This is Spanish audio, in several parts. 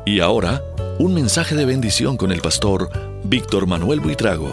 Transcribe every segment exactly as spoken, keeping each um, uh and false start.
Y ahora, un mensaje de bendición con el pastor Víctor Manuel Buitrago.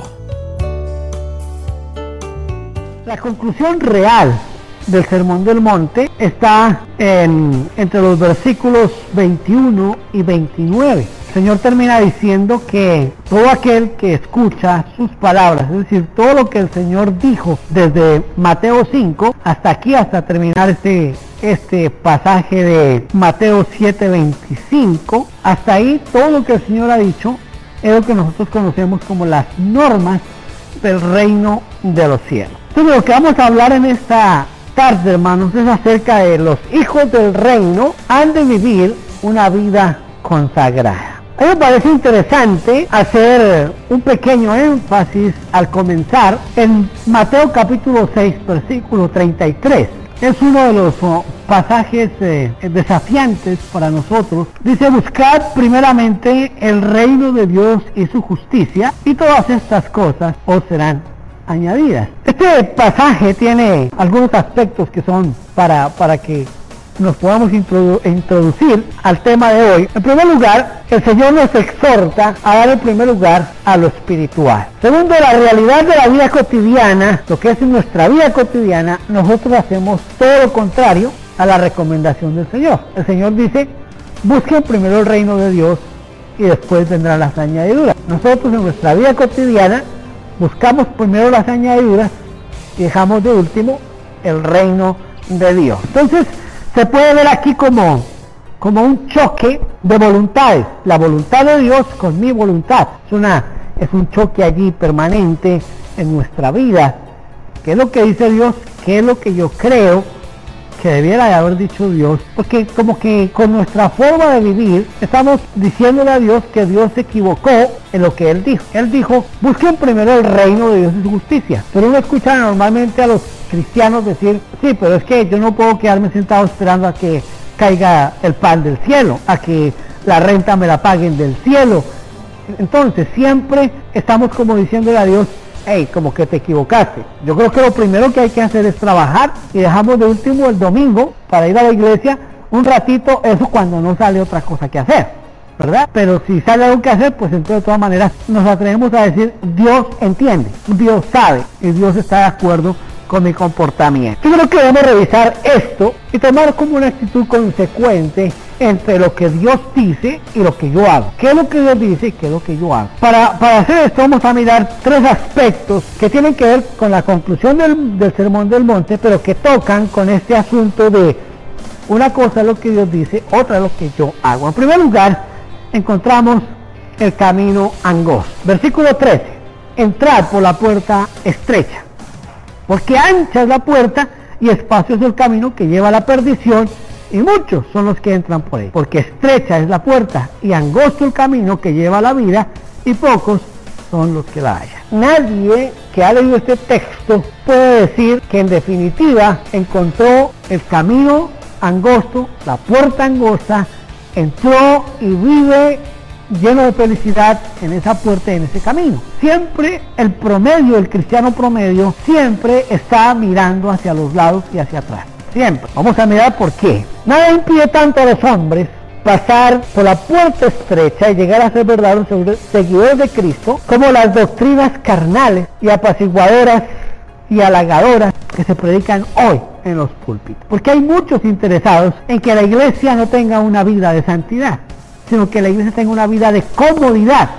La conclusión real del Sermón del Monte está en, entre los versículos veintiuno y veintinueve. El Señor termina diciendo que todo aquel que escucha sus palabras, es decir, todo lo que el Señor dijo desde Mateo cinco hasta aquí, hasta terminar este, este pasaje de Mateo siete veinticinco, hasta ahí todo lo que el Señor ha dicho es lo que nosotros conocemos como las normas del reino de los cielos. Entonces, lo que vamos a hablar en esta tarde, hermanos, es acerca de los hijos del reino han de vivir una vida consagrada. A mí me parece interesante hacer un pequeño énfasis al comenzar en Mateo capítulo seis, versículo treinta y tres. Es uno de los oh, pasajes eh, desafiantes para nosotros. Dice: buscad primeramente el reino de Dios y su justicia, y todas estas cosas os serán añadidas. Este pasaje tiene algunos aspectos que son para, para que nos podamos introdu introducir al tema de hoy. En primer lugar, el Señor nos exhorta a dar el primer lugar a lo espiritual. Segundo, la realidad de la vida cotidiana, lo que es en nuestra vida cotidiana, nosotros hacemos todo lo contrario a la recomendación del Señor. El Señor dice: busquen primero el reino de Dios y después vendrán las añadiduras. Nosotros en nuestra vida cotidiana buscamos primero las añadiduras y dejamos de último el reino de Dios. Entonces, se puede ver aquí como, como un choque de voluntades, la voluntad de Dios con mi voluntad. Es, una, es un choque allí permanente en nuestra vida. ¿Qué es lo que dice Dios? ¿Qué es lo que yo creo que debiera de haber dicho Dios? Porque como que con nuestra forma de vivir estamos diciéndole a Dios que Dios se equivocó en lo que Él dijo. Él dijo: busquen primero el reino de Dios y su justicia. Pero uno escucha normalmente a los cristianos decir: sí, pero es que yo no puedo quedarme sentado esperando a que caiga el pan del cielo, a que la renta me la paguen del cielo. Entonces siempre estamos como diciéndole a Dios: hey, como que te equivocaste. Yo creo que lo primero que hay que hacer es trabajar, y dejamos de último el domingo para ir a la iglesia un ratito, eso cuando no sale otra cosa que hacer, ¿verdad? Pero si sale algo que hacer, pues entonces de todas maneras nos atrevemos a decir: Dios entiende, Dios sabe, y Dios está de acuerdo con mi comportamiento. Yo creo que debemos revisar esto y tomar como una actitud consecuente entre lo que Dios dice y lo que yo hago. ¿Qué es lo que Dios dice y qué es lo que yo hago? Para, para hacer esto vamos a mirar tres aspectos que tienen que ver con la conclusión del, del Sermón del Monte, pero que tocan con este asunto de una cosa es lo que Dios dice, otra es lo que yo hago. En primer lugar, encontramos el camino angosto. Versículo trece: entrad por la puerta estrecha, porque ancha es la puerta y espacio es el camino que lleva a la perdición, y muchos son los que entran por él. Porque estrecha es la puerta y angosto el camino que lleva a la vida, y pocos son los que la hallan. Nadie que ha leído este texto puede decir que en definitiva encontró el camino angosto, la puerta angosta, entró y vive lleno de felicidad en esa puerta y en ese camino. Siempre el promedio, el cristiano promedio, siempre está mirando hacia los lados y hacia atrás. Siempre. Vamos a mirar por qué. Nada impide tanto a los hombres pasar por la puerta estrecha y llegar a ser verdaderos seguidores de Cristo, como las doctrinas carnales y apaciguadoras y halagadoras que se predican hoy en los púlpitos. Porque hay muchos interesados en que la iglesia no tenga una vida de santidad, sino que la iglesia tenga una vida de comodidad,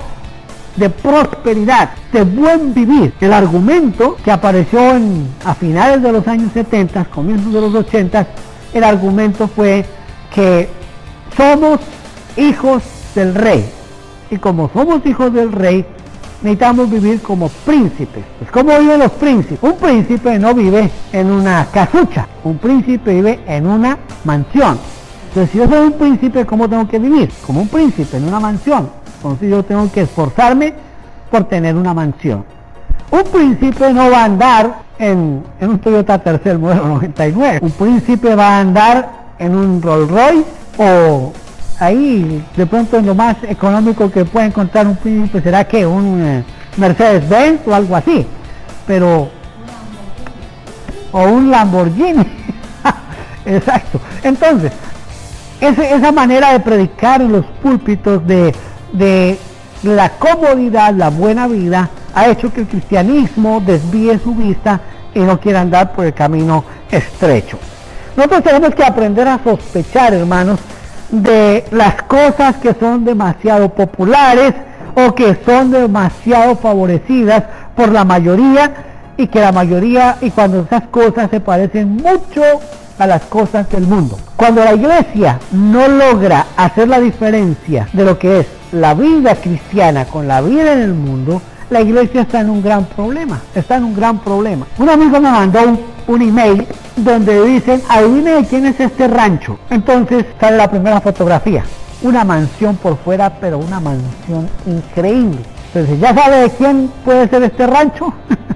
de prosperidad, de buen vivir. El argumento que apareció en, a finales de los años setenta, comienzos de los ochenta, el argumento fue que somos hijos del rey, y como somos hijos del rey, necesitamos vivir como príncipes. Pues ¿cómo viven los príncipes? Un príncipe no vive en una casucha, un príncipe vive en una mansión. Entonces, si yo soy un príncipe, ¿cómo tengo que vivir? Como un príncipe en una mansión. Entonces yo tengo que esforzarme por tener una mansión. Un príncipe no va a andar en, en un Toyota Tercel modelo noventa y nueve. Un príncipe va a andar en un Rolls Royce, o ahí de pronto en lo más económico que puede encontrar un príncipe será que un eh, Mercedes Benz o algo así. Pero o un Lamborghini. Exacto. Entonces, Ese, esa manera de predicar en los púlpitos de, de la comodidad, la buena vida, ha hecho que el cristianismo desvíe su vista y no quiera andar por el camino estrecho. Nosotros tenemos que aprender a sospechar, hermanos, de las cosas que son demasiado populares o que son demasiado favorecidas por la mayoría, y que la mayoría, y cuando esas cosas se parecen mucho a las cosas del mundo. Cuando la iglesia no logra hacer la diferencia de lo que es la vida cristiana con la vida en el mundo, la iglesia está en un gran problema, está en un gran problema. Un amigo me mandó un, un email donde dicen, adivine de quién es este rancho. Entonces sale la primera fotografía, una mansión por fuera, pero una mansión increíble. Entonces, ¿ya sabe de quién puede ser este rancho?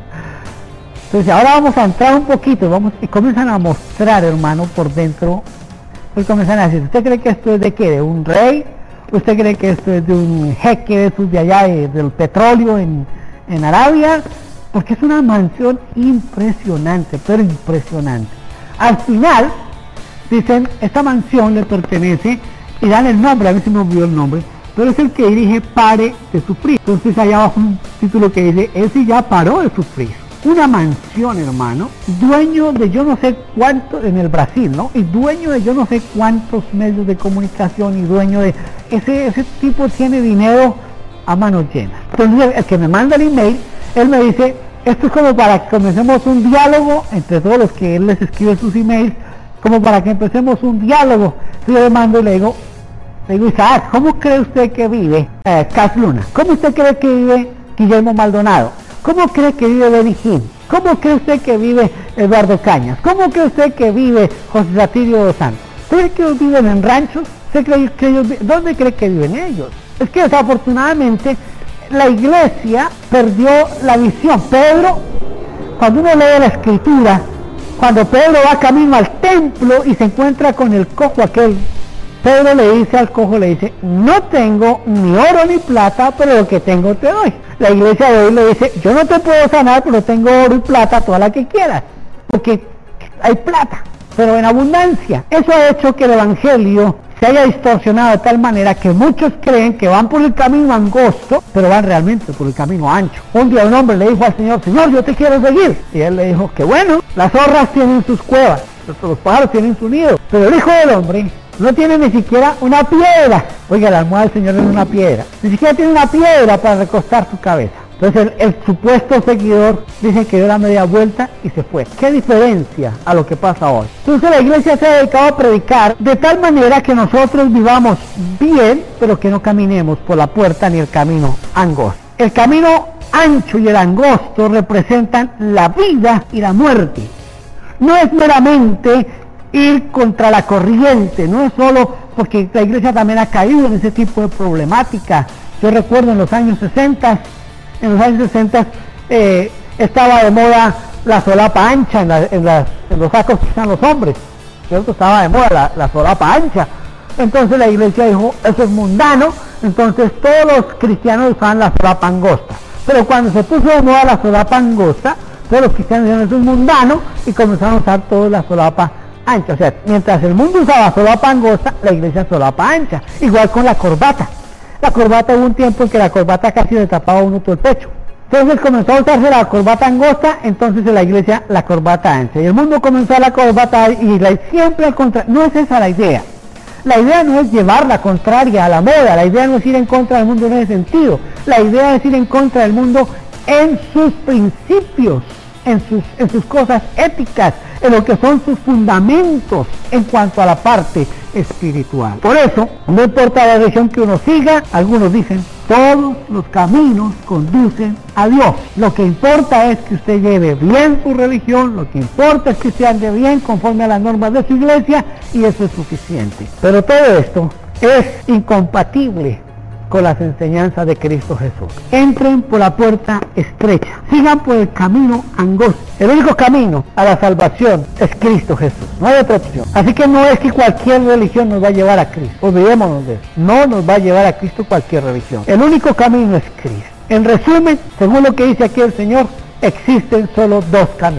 Entonces ahora vamos a entrar un poquito, vamos y comienzan a mostrar, hermano, por dentro. Pues comienzan a decir, ¿usted cree que esto es de qué? ¿De un rey? ¿Usted cree que esto es de un jeque de esos de allá, de, del petróleo en, en Arabia? Porque es una mansión impresionante, pero impresionante. Al final, dicen, esta mansión le pertenece, y dan el nombre, a ver si me olvidó el nombre, pero es el que dirige Pare de Sufrir. Entonces allá abajo un título que dice, ese ya paró de sufrir. Una mansión, hermano, dueño de yo no sé cuánto, en el Brasil, ¿no? Y dueño de yo no sé cuántos medios de comunicación, y dueño de... Ese, ese tipo tiene dinero a manos llenas. Entonces el que me manda el email, él me dice, esto es como para que comencemos un diálogo entre todos los que él les escribe sus emails, como para que empecemos un diálogo. Entonces yo le mando y le digo, le digo, Isaac, ¿cómo cree usted que vive eh, Cas Luna? ¿Cómo usted cree que vive Guillermo Maldonado? ¿Cómo cree que vive Benny Hinn? ¿Cómo cree usted que vive Eduardo Cañas? ¿Cómo cree usted que vive José Satirio dos Santos? ¿Cree que ellos viven en ranchos? ¿Usted cree que ellos vi- ¿Dónde cree que viven ellos? Es que desafortunadamente la iglesia perdió la visión. Pedro, cuando uno lee la escritura, cuando Pedro va camino al templo y se encuentra con el cojo aquel, Pedro le dice al cojo, le dice, no tengo ni oro ni plata, pero lo que tengo te doy. La iglesia de hoy le dice, yo no te puedo sanar, pero tengo oro y plata, toda la que quieras, porque hay plata, pero en abundancia. Eso ha hecho que el evangelio se haya distorsionado de tal manera que muchos creen que van por el camino angosto, pero van realmente por el camino ancho. Un día un hombre le dijo al Señor, Señor, yo te quiero seguir. Y él le dijo, que bueno, las zorras tienen sus cuevas, los pájaros tienen su nido, pero el Hijo del Hombre no tiene ni siquiera una piedra. Oiga, la almohada del Señor es una piedra. Ni siquiera tiene una piedra para recostar su cabeza. Entonces el, el supuesto seguidor dice que dio la media vuelta y se fue. ¿Qué diferencia a lo que pasa hoy? Entonces la iglesia se ha dedicado a predicar de tal manera que nosotros vivamos bien, pero que no caminemos por la puerta ni el camino angosto. El camino ancho y el angosto representan la vida y la muerte. No es meramente ir contra la corriente, no es solo porque la iglesia también ha caído en ese tipo de problemática. Yo recuerdo en los años sesenta, en los años sesenta eh, estaba de moda la solapa ancha en, la, en, las, en los sacos que usan los hombres, ¿cierto? Estaba de moda la, la solapa ancha. Entonces la iglesia dijo, eso es mundano, entonces todos los cristianos usaban la solapa angosta. Pero cuando se puso de moda la solapa angosta, todos los cristianos dijeron, eso es mundano, y comenzaron a usar todos la solapa ancha. O sea, mientras el mundo usaba solapa angosta, la iglesia solapa ancha. Igual con la corbata. La corbata, hubo un tiempo en que la corbata casi le tapaba a uno todo el pecho. Entonces comenzó a usarse la corbata angosta, entonces en la iglesia la corbata ancha. Y el mundo comenzó a la corbata y la, siempre al contrario. No es esa la idea. La idea no es llevar la contraria a la moda. La idea no es ir en contra del mundo en ese sentido. La idea es ir en contra del mundo en sus principios, en sus, en sus cosas éticas, en lo que son sus fundamentos en cuanto a la parte espiritual. Por eso, no importa la religión que uno siga, algunos dicen, todos los caminos conducen a Dios. Lo que importa es que usted lleve bien su religión, lo que importa es que usted ande bien conforme a las normas de su iglesia, y eso es suficiente. Pero todo esto es incompatible con las enseñanzas de Cristo Jesús. Entren por la puerta estrecha, sigan por el camino angosto. El único camino a la salvación es Cristo Jesús, no hay otra opción. Así que no es que cualquier religión nos va a llevar a Cristo, olvidémonos de eso. No nos va a llevar a Cristo cualquier religión. El único camino es Cristo. En resumen, según lo que dice aquí el Señor, existen solo dos caminos.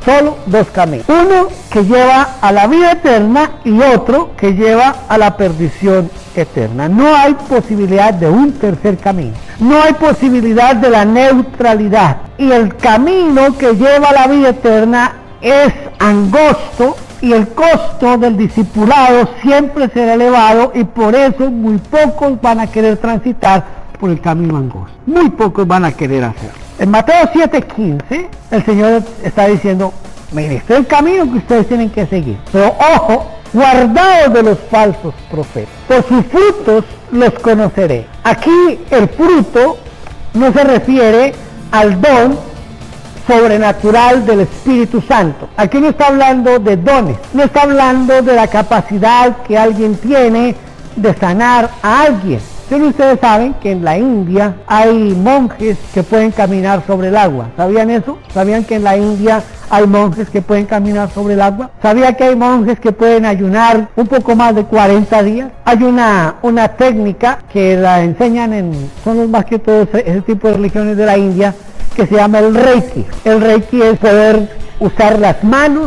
solo dos caminos. Uno que lleva a la vida eterna y otro que lleva a la perdición eterna. No hay posibilidad de un tercer camino. No hay posibilidad de la neutralidad. Y el camino que lleva a la vida eterna es angosto y el costo del discipulado siempre será elevado y por eso muy pocos van a querer transitar por el camino angosto. Muy pocos van a querer hacerlo. En Mateo siete quince, el Señor está diciendo, mire, este es el camino que ustedes tienen que seguir. Pero ojo, guardaos de los falsos profetas. Por sus frutos los conoceré. Aquí el fruto no se refiere al don sobrenatural del Espíritu Santo. Aquí no está hablando de dones, no está hablando de la capacidad que alguien tiene de sanar a alguien. Pero ustedes saben que en la India hay monjes que pueden caminar sobre el agua. ¿Sabían eso? ¿Sabían que en la India hay monjes que pueden caminar sobre el agua? ¿Sabían que hay monjes que pueden ayunar un poco más de cuarenta días? Hay una, una técnica que la enseñan en, son los más que todos ese tipo de religiones de la India, que se llama el Reiki. El Reiki es poder usar las manos,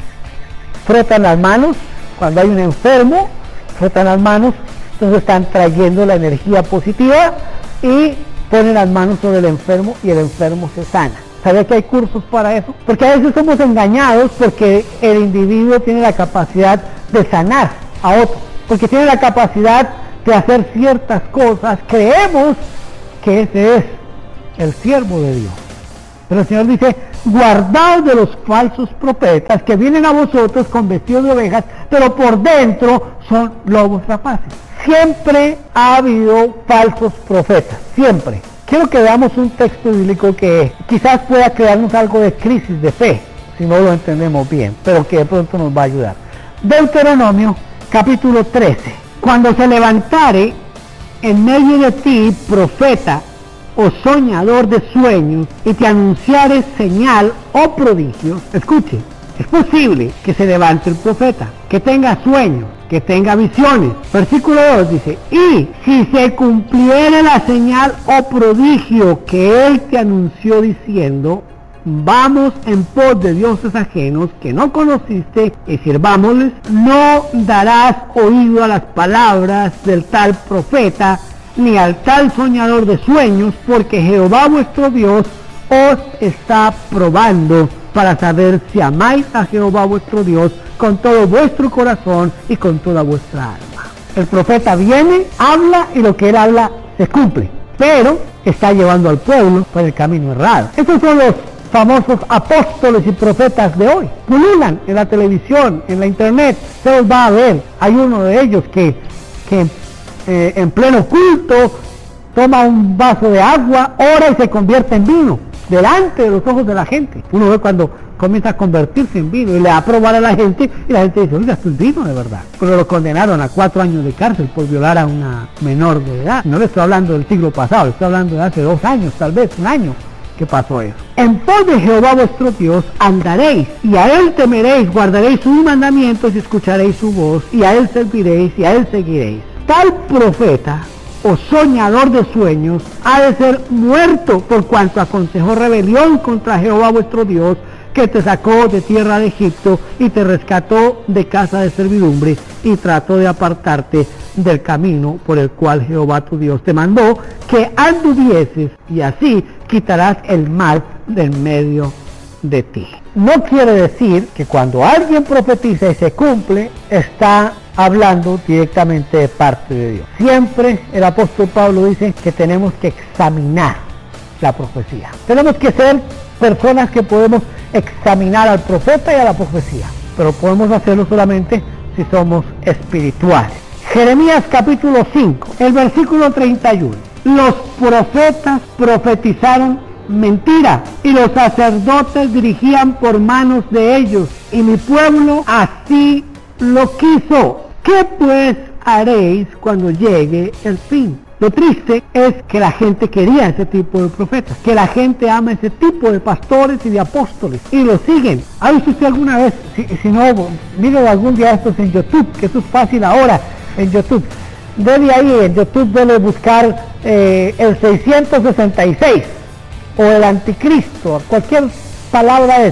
frotan las manos, cuando hay un enfermo, frotan las manos, entonces están trayendo la energía positiva y ponen las manos sobre el enfermo y el enfermo se sana. ¿Sabía que hay cursos para eso? Porque a veces somos engañados porque el individuo tiene la capacidad de sanar a otro, porque tiene la capacidad de hacer ciertas cosas, creemos que ese es el siervo de Dios. Pero el Señor dice, guardaos de los falsos profetas que vienen a vosotros con vestidos de ovejas, pero por dentro son lobos rapaces. Siempre ha habido falsos profetas, siempre. Quiero que veamos un texto bíblico que quizás pueda crearnos algo de crisis de fe, si no lo entendemos bien, pero que de pronto nos va a ayudar. Deuteronomio, capítulo trece. Cuando se levantare en medio de ti profeta o soñador de sueños y te anunciare señal o prodigio, escuche, es posible que se levante el profeta, que tenga sueños, que tenga visiones. Versículo dos dice, y si se cumpliere la señal o prodigio que él te anunció diciendo, vamos en pos de dioses ajenos que no conociste y sirvámosles, no darás oído a las palabras del tal profeta, ni al tal soñador de sueños, porque Jehová vuestro Dios os está probando para saber si amáis a Jehová vuestro Dios con todo vuestro corazón y con toda vuestra alma. El profeta viene, habla y lo que él habla se cumple, pero está llevando al pueblo por el camino errado. Estos son los famosos apóstoles y profetas de hoy. Pululan en la televisión, en la internet, se los va a ver. Hay uno de ellos que, que eh, en pleno culto toma un vaso de agua, ora y se convierte en vino delante de los ojos de la gente. Uno ve cuando comienza a convertirse en vino y le da a probar a la gente y la gente dice, oiga, esto es vino de verdad. Pero lo condenaron a cuatro años de cárcel por violar a una menor de edad. No le estoy hablando del siglo pasado, le estoy hablando de hace dos años, tal vez un año que pasó eso. En pos de Jehová vuestro Dios andaréis, y a él temeréis, guardaréis sus mandamientos y escucharéis su voz, y a él serviréis y a él seguiréis. Tal profeta o soñador de sueños ha de ser muerto por cuanto aconsejó rebelión contra Jehová vuestro Dios, que te sacó de tierra de Egipto y te rescató de casa de servidumbre y trató de apartarte del camino por el cual Jehová tu Dios te mandó que anduvieses, y así quitarás el mal del medio de ti. No quiere decir que cuando alguien profetiza y se cumple, está hablando directamente de parte de Dios. Siempre el apóstol Pablo dice que tenemos que examinar la profecía. Tenemos que ser personas que podemos examinar al profeta y a la profecía, pero podemos hacerlo solamente si somos espirituales. Jeremías capítulo cinco, el versículo treinta y uno. Los profetas profetizaron mentira y los sacerdotes dirigían por manos de ellos, y mi pueblo así lo quiso. ¿Qué pues haréis cuando llegue el fin? Lo triste es que la gente quería ese tipo de profetas, que la gente ama ese tipo de pastores y de apóstoles y lo siguen. ¿Ha visto usted alguna vez? Si, si no, mire algún día estos en YouTube, que eso es fácil ahora en YouTube. Debe ahí en YouTube, debe buscar eh, el seiscientos sesenta y seis o el anticristo, cualquier palabra de esas.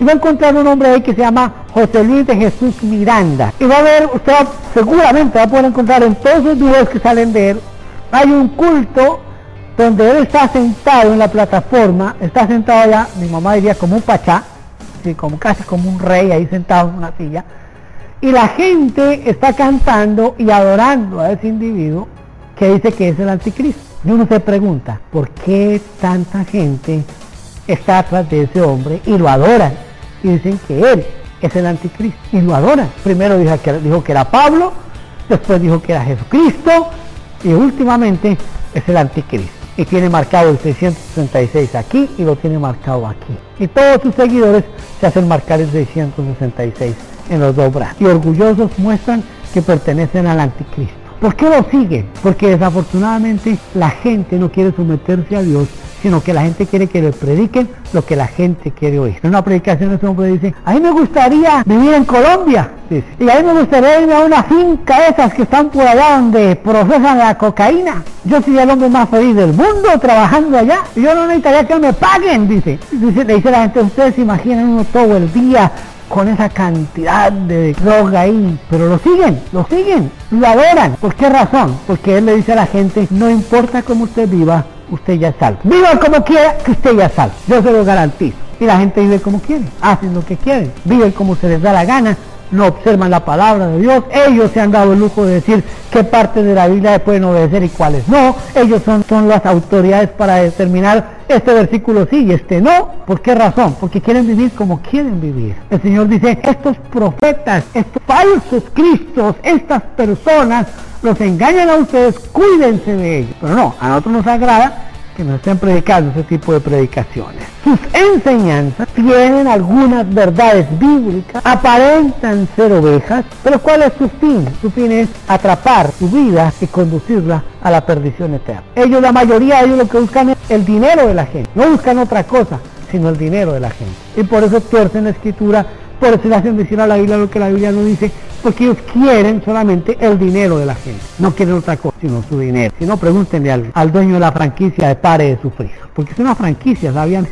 y va a encontrar un hombre ahí que se llama José Luis de Jesús Miranda, y va a ver, usted va, seguramente va a poder encontrar en todos los videos que salen de él, hay un culto donde él está sentado en la plataforma, está sentado allá, mi mamá diría como un pachá, sí, como, casi como un rey ahí sentado en una silla, y la gente está cantando y adorando a ese individuo que dice que es el anticristo. Y uno se pregunta, ¿por qué tanta gente está atrás de ese hombre y lo adoran? Y dicen que él es el anticristo y lo adoran. Primero dijo que, dijo que era Pablo, después dijo que era Jesucristo y últimamente es el anticristo. Y tiene marcado el seiscientos sesenta y seis aquí y lo tiene marcado aquí. Y todos sus seguidores se hacen marcar el seiscientos sesenta y seis en los dos brazos. Y orgullosos muestran que pertenecen al anticristo. ¿Por qué lo siguen? Porque desafortunadamente la gente no quiere someterse a Dios, sino que la gente quiere que le prediquen lo que la gente quiere oír. En una predicación ese hombre dice, a mí me gustaría vivir en Colombia, dice, y a mí me gustaría irme a una finca esas que están por allá donde procesan la cocaína. Yo sería el hombre más feliz del mundo trabajando allá, y yo no necesitaría que me paguen, dice. dice le dice a la gente, ustedes se imaginan uno todo el día con esa cantidad de droga ahí, pero lo siguen, lo siguen, lo adoran. ¿Por qué razón? Porque él le dice a la gente, no importa cómo usted viva, usted ya es salvo. Viva como quiera, que usted ya es salvo. Yo se lo garantizo. Y la gente vive como quiere, hacen lo que quieren, viven como se les da la gana, no observan la palabra de Dios. Ellos se han dado el lujo de decir qué partes de la Biblia pueden obedecer y cuáles no. Ellos son, son las autoridades para determinar este versículo sí y este no. ¿Por qué razón? Porque quieren vivir como quieren vivir. El Señor dice, estos profetas, estos falsos cristos, estas personas los engañan a ustedes, cuídense de ellos. Pero no, a nosotros nos agrada que nos estén predicando ese tipo de predicaciones. Sus enseñanzas tienen algunas verdades bíblicas, aparentan ser ovejas, pero ¿cuál es su fin? Su fin es atrapar su vida y conducirla a la perdición eterna. Ellos, la mayoría de ellos lo que buscan es el dinero de la gente, no buscan otra cosa, sino el dinero de la gente. Y por eso tuercen la escritura, por eso le hacen decir a la Biblia lo que la Biblia no dice, porque ellos quieren solamente el dinero de la gente, no quieren otra cosa, sino su dinero. Si no, pregúntenle al, al dueño de la franquicia de Pare de Sufrir, porque es una franquicia, ¿sabían?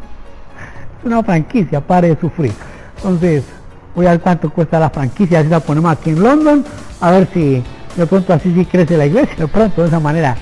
Es una franquicia, Pare de Sufrir. Entonces, voy a ver cuánto cuesta la franquicia, así la ponemos aquí en London, a ver si de pronto así sí crece la iglesia, de pronto de esa manera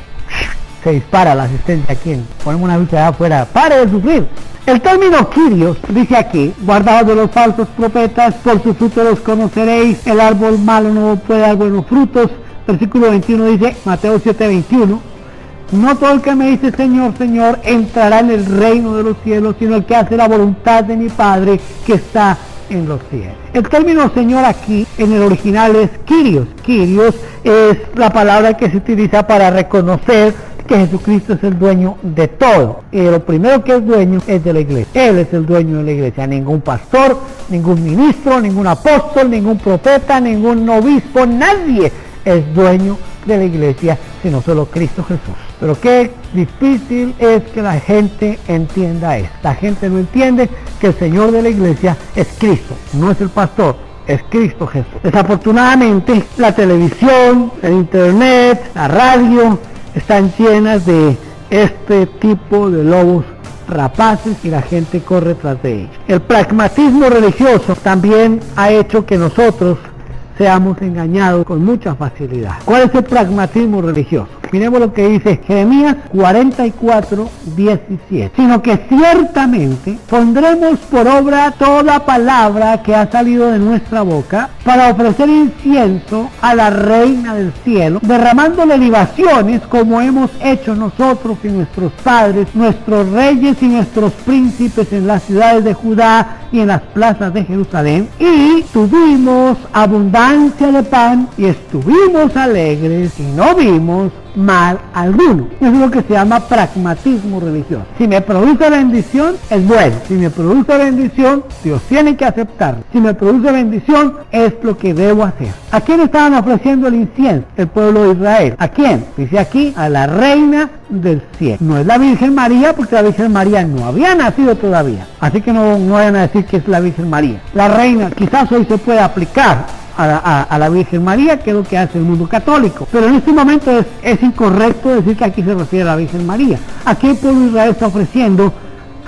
se dispara la asistencia aquí, en, ponemos una lucha de afuera, Pare de Sufrir. El término Kyrios dice aquí, guardaos de los falsos profetas, por sus frutos los conoceréis, el árbol malo no puede dar buenos frutos. Versículo veintiuno dice, Mateo siete veintiuno, no todo el que me dice Señor, Señor, entrará en el reino de los cielos, sino el que hace la voluntad de mi Padre que está en los cielos. El término Señor aquí en el original es Kyrios. Kyrios es la palabra que se utiliza para reconocer que Jesucristo es el dueño de todo, y lo primero que es dueño es de la iglesia. Él es el dueño de la iglesia, ningún pastor, ningún ministro, ningún apóstol, ningún profeta, ningún obispo, nadie es dueño de la iglesia, sino solo Cristo Jesús. Pero qué difícil es que la gente entienda esto. La gente no entiende que el Señor de la iglesia es Cristo, no es el pastor, es Cristo Jesús. Desafortunadamente, la televisión, el internet, la radio, están llenas de este tipo de lobos rapaces y la gente corre tras de ellos. El pragmatismo religioso también ha hecho que nosotros seamos engañados con mucha facilidad. ¿Cuál es el pragmatismo religioso? Miremos lo que dice Jeremías cuarenta y cuatro, diecisiete. Sino que ciertamente pondremos por obra toda palabra que ha salido de nuestra boca para ofrecer incienso a la reina del cielo, derramándole libaciones como hemos hecho nosotros y nuestros padres, nuestros reyes y nuestros príncipes en las ciudades de Judá y en las plazas de Jerusalén. Y tuvimos abundancia de pan y estuvimos alegres y no vimos mal alguno. Eso es lo que se llama pragmatismo religioso. Si me produce bendición, es bueno. Si me produce bendición, Dios tiene que aceptarlo. Si me produce bendición, es lo que debo hacer. ¿A quién estaban ofreciendo el incienso? El pueblo de Israel. ¿A quién? Dice aquí, a la reina del cielo. No es la Virgen María, porque la Virgen María no había nacido todavía. Así que no, no vayan a decir que es la Virgen María. La reina, quizás hoy se puede aplicar A la, a, a la Virgen María, que es lo que hace el mundo católico, pero en este momento es, es incorrecto decir que aquí se refiere a la Virgen María. Aquí el pueblo de Israel está ofreciendo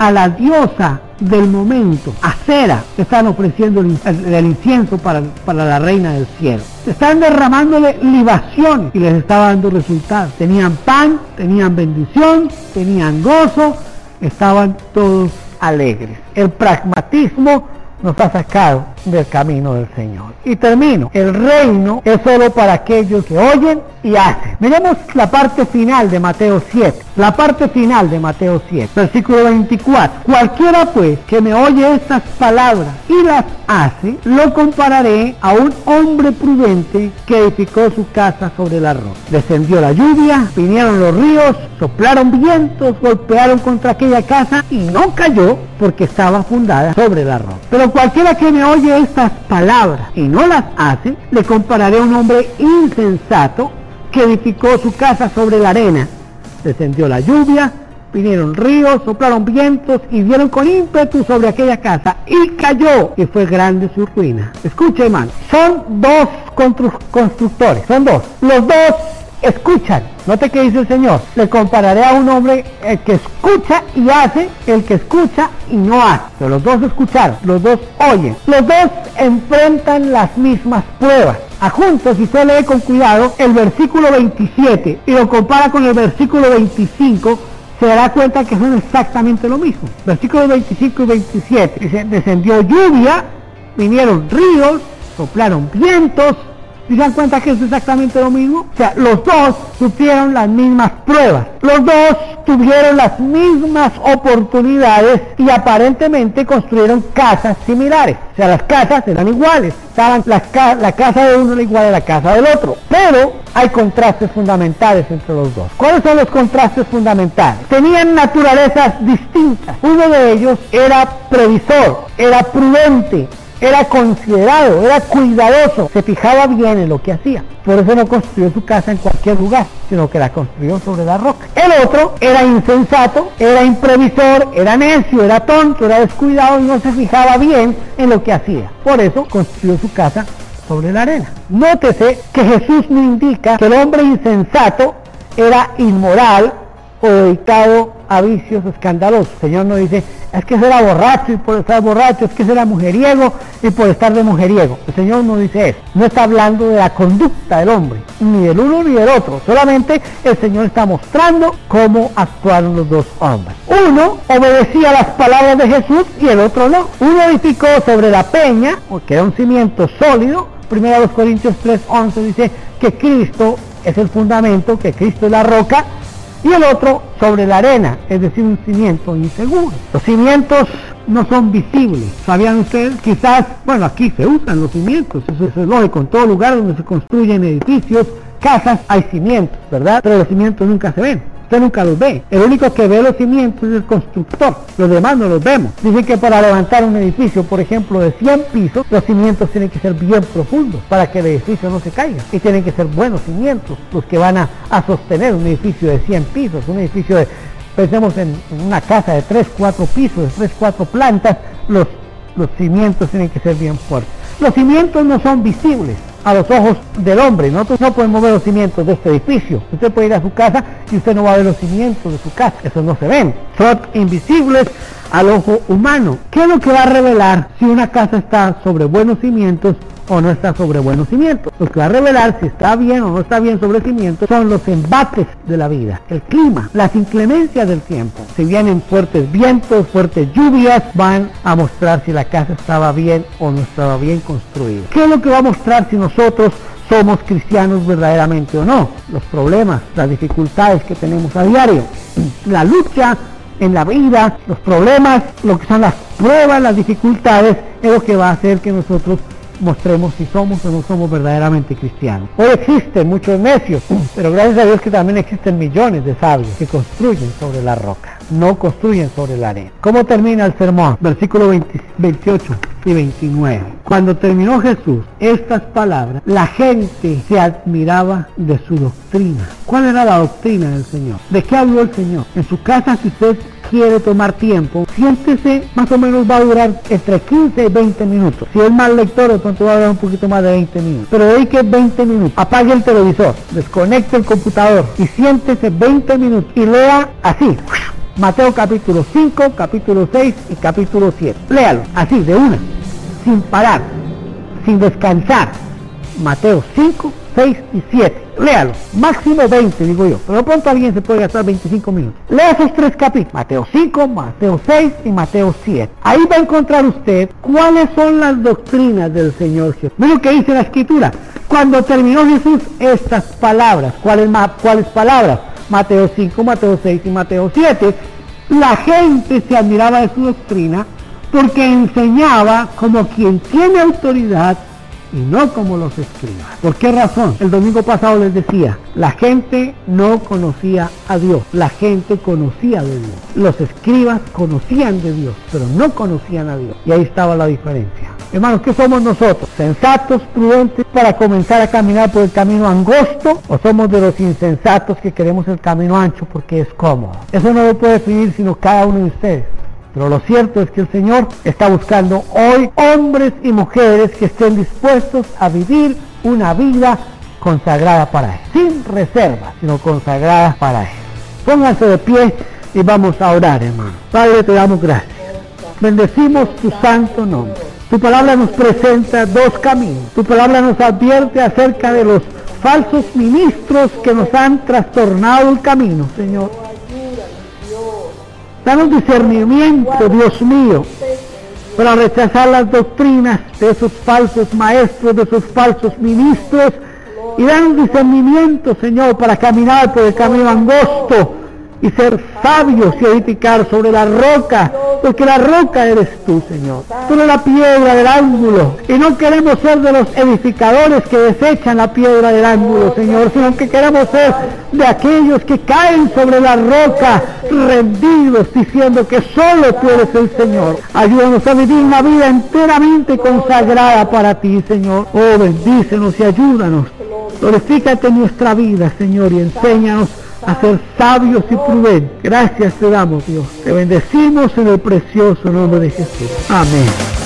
a la diosa del momento, Acera, están ofreciendo el, el, el incienso para, para la reina del cielo. Están derramándole libaciones y les estaba dando resultados. Tenían pan, tenían bendición, tenían gozo, estaban todos alegres. El pragmatismo nos ha sacado del camino del Señor. Y termino. El reino es solo para aquellos que oyen y hacen. Miremos la parte final de Mateo siete. La parte final de Mateo siete. Versículo veinticuatro. Cualquiera pues que me oye estas palabras y las hace, lo compararé a un hombre prudente que edificó su casa sobre la roca. Descendió la lluvia, vinieron los ríos, soplaron vientos, golpearon contra aquella casa y no cayó porque estaba fundada sobre la roca. Pero cualquiera que me oye estas palabras y no las hace, le compararé a un hombre insensato que edificó su casa sobre la arena. Descendió la lluvia, vinieron ríos, soplaron vientos y dieron con ímpetu sobre aquella casa y cayó, y fue grande su ruina. Escucha, hermano, son dos constru- constructores, son dos. Los dos escuchan. Note que dice el Señor, le compararé a un hombre el que escucha y hace, el que escucha y no hace. Pero los dos escucharon, los dos oyen, los dos enfrentan las mismas pruebas. Adjunto, si usted lee con cuidado el versículo veintisiete y lo compara con el versículo veinticinco, se dará cuenta que son exactamente lo mismo. Versículos veinticinco y veintisiete, dice, descendió lluvia, vinieron ríos, soplaron vientos. ¿Se dan cuenta que es exactamente lo mismo? O sea, los dos sufrieron las mismas pruebas, los dos tuvieron las mismas oportunidades y aparentemente construyeron casas similares. O sea, las casas eran iguales, estaban las ca- la casa de uno era igual a la casa del otro, pero hay contrastes fundamentales entre los dos. ¿Cuáles son los contrastes fundamentales? Tenían naturalezas distintas. Uno de ellos era previsor, era prudente, era considerado, era cuidadoso, se fijaba bien en lo que hacía. Por eso no construyó su casa en cualquier lugar, sino que la construyó sobre la roca. El otro era insensato, era imprevisor, era necio, era tonto, era descuidado y no se fijaba bien en lo que hacía. Por eso construyó su casa sobre la arena. Nótese que Jesús no indica que el hombre insensato era inmoral o dedicado a vicios escandalosos. El Señor no dice, es que será borracho y por estar borracho, es que será mujeriego y por estar de mujeriego. El Señor no dice eso. No está hablando de la conducta del hombre, ni del uno ni del otro. Solamente el Señor está mostrando cómo actuaron los dos hombres. Uno obedecía las palabras de Jesús y el otro no. Uno edificó sobre la peña, porque era un cimiento sólido. Primero los Corintios tres once dice que Cristo es el fundamento, que Cristo es la roca, y el otro sobre la arena, es decir, un cimiento inseguro. Los cimientos no son visibles. ¿Sabían ustedes? Quizás, bueno, aquí se usan los cimientos, eso, eso es lógico, en todo lugar donde se construyen edificios, casas, hay cimientos, ¿verdad? Pero los cimientos nunca se ven. Usted nunca los ve. El único que ve los cimientos es el constructor. Los demás no los vemos. Dicen que para levantar un edificio, por ejemplo, de cien pisos, los cimientos tienen que ser bien profundos para que el edificio no se caiga. Y tienen que ser buenos cimientos los que van a, a sostener un edificio de cien pisos. Un edificio de, pensemos en, en una casa de tres, cuatro pisos, de tres, cuatro plantas, los, los cimientos tienen que ser bien fuertes. Los cimientos no son visibles a los ojos del hombre. Nosotros no podemos ver los cimientos de este edificio. Usted puede ir a su casa y usted no va a ver los cimientos de su casa. Esos no se ven. Son invisibles al ojo humano. ¿Qué es lo que va a revelar si una casa está sobre buenos cimientos o no está sobre buenos cimientos? Lo que va a revelar si está bien o no está bien sobre cimientos son los embates de la vida, el clima, las inclemencias del tiempo. Si vienen fuertes vientos, fuertes lluvias, van a mostrar si la casa estaba bien o no estaba bien construida. ¿Qué es lo que va a mostrar si nosotros somos cristianos verdaderamente o no? Los problemas, las dificultades que tenemos a diario, la lucha en la vida, los problemas, lo que son las pruebas, las dificultades, es lo que va a hacer que nosotros mostremos si somos o no somos verdaderamente cristianos. Hoy existen muchos necios, pero gracias a Dios que también existen millones de sabios que construyen sobre la roca, no construyen sobre la arena. ¿Cómo termina el sermón? Versículo veinte, veintiocho y veintinueve. Cuando terminó Jesús estas palabras, la gente se admiraba de su doctrina. ¿Cuál era la doctrina del Señor? ¿De qué habló el Señor? En su casa, si usted quiere tomar tiempo, siéntese, más o menos va a durar entre quince y veinte minutos. Si es mal lector, de pronto va a durar un poquito más de veinte minutos. Pero dedique veinte minutos, apague el televisor, desconecte el computador y siéntese veinte minutos y lea así, Mateo capítulo cinco, capítulo seis y capítulo siete. Léalo, así, de una, sin parar, sin descansar. Mateo cinco, seis y siete. Léalo, máximo veinte, digo yo, pero pronto alguien se puede gastar veinticinco minutos. Lea esos tres capítulos, Mateo cinco, Mateo seis y Mateo siete. Ahí va a encontrar usted cuáles son las doctrinas del Señor Jesús. Mira lo que dice la Escritura. Cuando terminó Jesús estas palabras, ¿cuáles, cuáles palabras? Mateo cinco, Mateo seis y Mateo siete. La gente se admiraba de su doctrina porque enseñaba como quien tiene autoridad y no como los escribas. ¿Por qué razón? El domingo pasado les decía, la gente no conocía a Dios, la gente conocía de Dios. Los escribas conocían de Dios, pero no conocían a Dios. Y ahí estaba la diferencia. Hermanos, ¿qué somos nosotros? ¿Sensatos, prudentes para comenzar a caminar por el camino angosto? ¿O somos de los insensatos que queremos el camino ancho porque es cómodo? Eso no lo puede definir sino cada uno de ustedes. Pero lo cierto es que el Señor está buscando hoy hombres y mujeres que estén dispuestos a vivir una vida consagrada para Él. Sin reserva, sino consagrada para Él. Pónganse de pie y vamos a orar, hermano. Padre, te damos gracias. Bendecimos tu santo nombre. Tu palabra nos presenta dos caminos. Tu palabra nos advierte acerca de los falsos ministros que nos han trastornado el camino, Señor. Danos discernimiento, Dios mío, para rechazar las doctrinas de esos falsos maestros, de esos falsos ministros, y danos discernimiento, Señor, para caminar por el camino angosto y ser sabios y edificar sobre la roca, porque la roca eres tú, Señor. Tú eres la piedra del ángulo, y no queremos ser de los edificadores que desechan la piedra del ángulo, Señor, sino que queremos ser de aquellos que caen sobre la roca, rendidos, diciendo que solo tú eres el Señor. Ayúdanos a vivir una vida enteramente consagrada para ti, Señor. Oh, bendícenos y ayúdanos. Glorifícate en nuestra vida, Señor, y enséñanos a ser sabios y prudentes. Gracias te damos, Dios. Te bendecimos en el precioso nombre de Jesús. Amén.